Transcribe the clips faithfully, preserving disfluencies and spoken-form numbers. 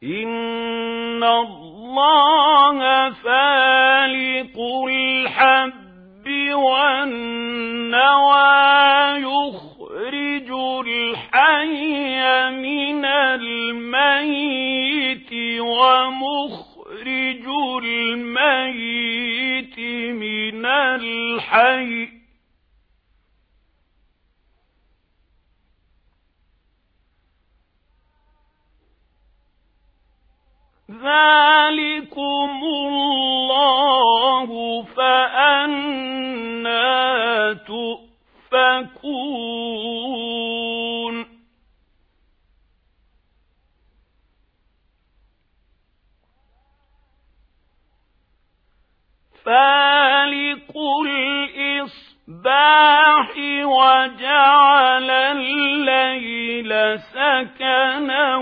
إِنَّ اللَّهَ فَالِقُ الْحَبِّ وَالنَّوَىٰ يُخْرِجُ الْحَيَّ مِنَ الْمَيِّتِ وَمُخْرِجُ الْمَيِّتِ مِنَ الْحَيِّ ۚ ذَٰلِكُمُ اللَّهُ فَأَنَّىٰ تُؤْفَكُونَ فَالِقُ الْإِصْبَاحِ وَجَعَلَ اللَّيْلَ سَكَنًا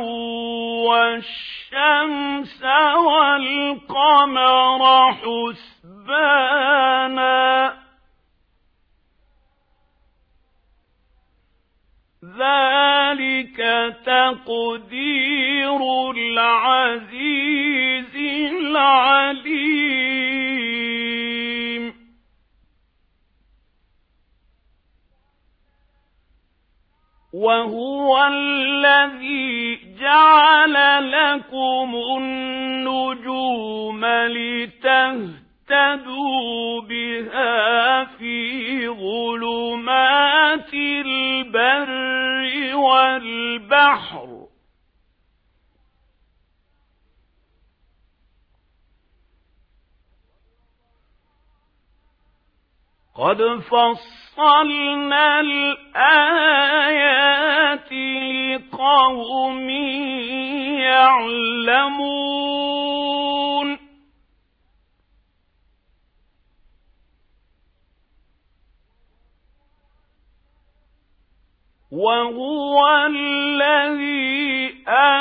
وَالشَّمْسَ وَالْقَمَرَ حُسْبَانًا ۚ ذَلِكَ تَقْدِيرُ الْعَزِيزِ الْعَلِيمِ وَهُوَ الَّذِي جَعَلَ لَكُمُ النُّجُومَ لِتَهْتَدُوا بِهَا فِي ظُلُمَاتِ الْبَرِّ وَالْبَحْرِ ۗ قَدْ فَصَّلْنَا الْآيَاتِ لِقَوْمٍ يَعْلَمُونَ وَهُوَ الَّذِي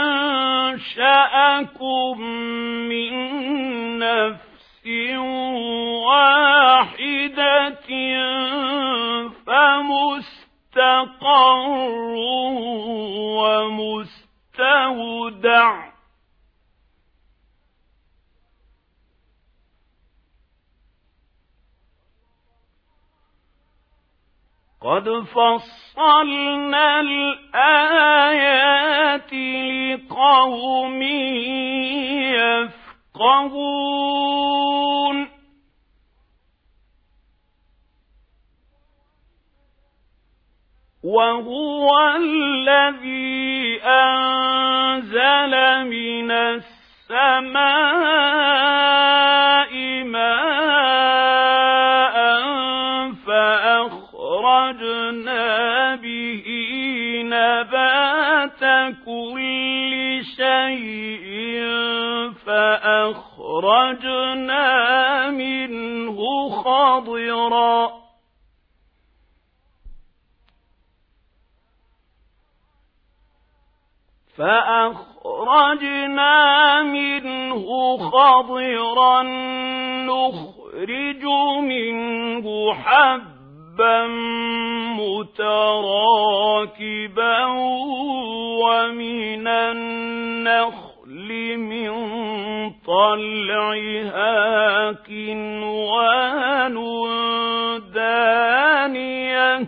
أَنشَأَكُم مِّن نَّفْسٍ وَاحِدَةٍ فَمُسْتَقَرٌّ وَمُسْتَوْدَعٌ ۗ قَدْ فَصَّلْنَا الْآيَاتِ لِقَوْمٍ يَفْقَهُونَ وَهُوَ الَّذِي أَنزَلَ مِنَ السَّمَاءِ مَاءً فَأَخْرَجْنَا بِهِ نَبَاتَ كُلِّ شَيْءٍ فَأَخْرَجْنَا مِنْهُ خَضِرًا فَأَخْرَجْنَا مِنْهُ خَضِرًا نُخْرِجُ مِنْهُ حَبًّا مُتَرَاكِبًا وَمِنَ النَّخْلِ مِنْ طَلْعِهَا كِنْوَانٌ دَانِيَةٌ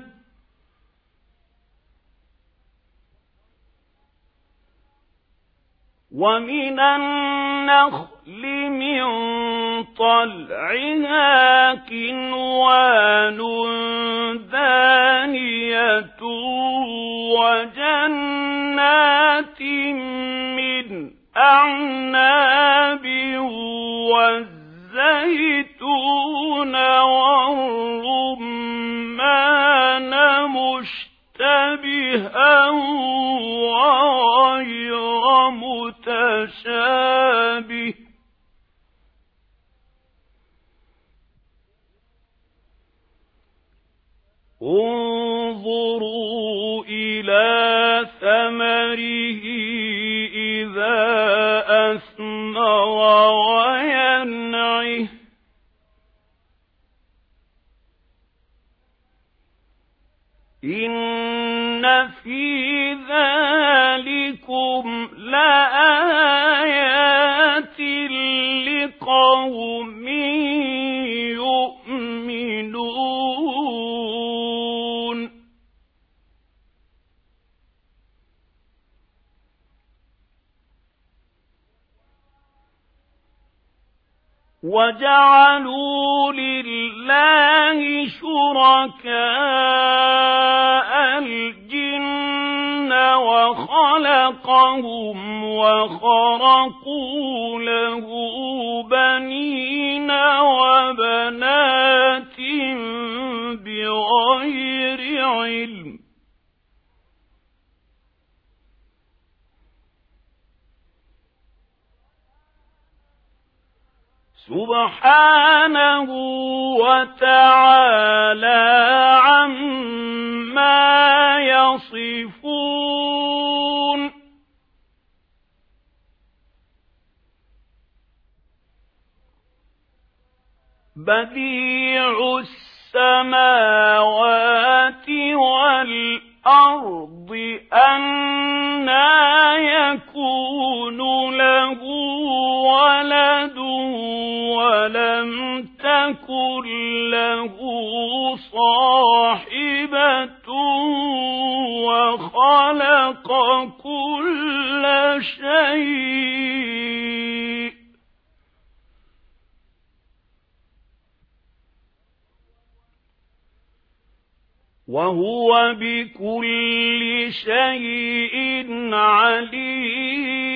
وَمِنَ النَّخْلِ مِن طَلْعِهَا كِنْوَانٌ دَانِيَةٌ وَجَنَّاتٍ مِّنْ أَعْنَابٍ وَالزَّيْتُونَ وَالرُّمَّانَ مُشْتَبِهًا وَغَيْرَ مُتَشَابِهٍ ۗ انظُرُوا إِلَى ثَمَرِهِ إِذَا أَثْمَرَ وَيَنْعِهِ ۚ إِنَّ فِي ذَلِكُمْ لَآيَةً وجعلوا لله شركاء الجن وخلقهم وخرقوا له بنين وبنات بغير علم سبحانه وتعالى عما يصفون بديع السماوات والأرض أنى يكون له ولد ولم تكن له صاحبة وخلق كل شيء وهو بكل شيء عليم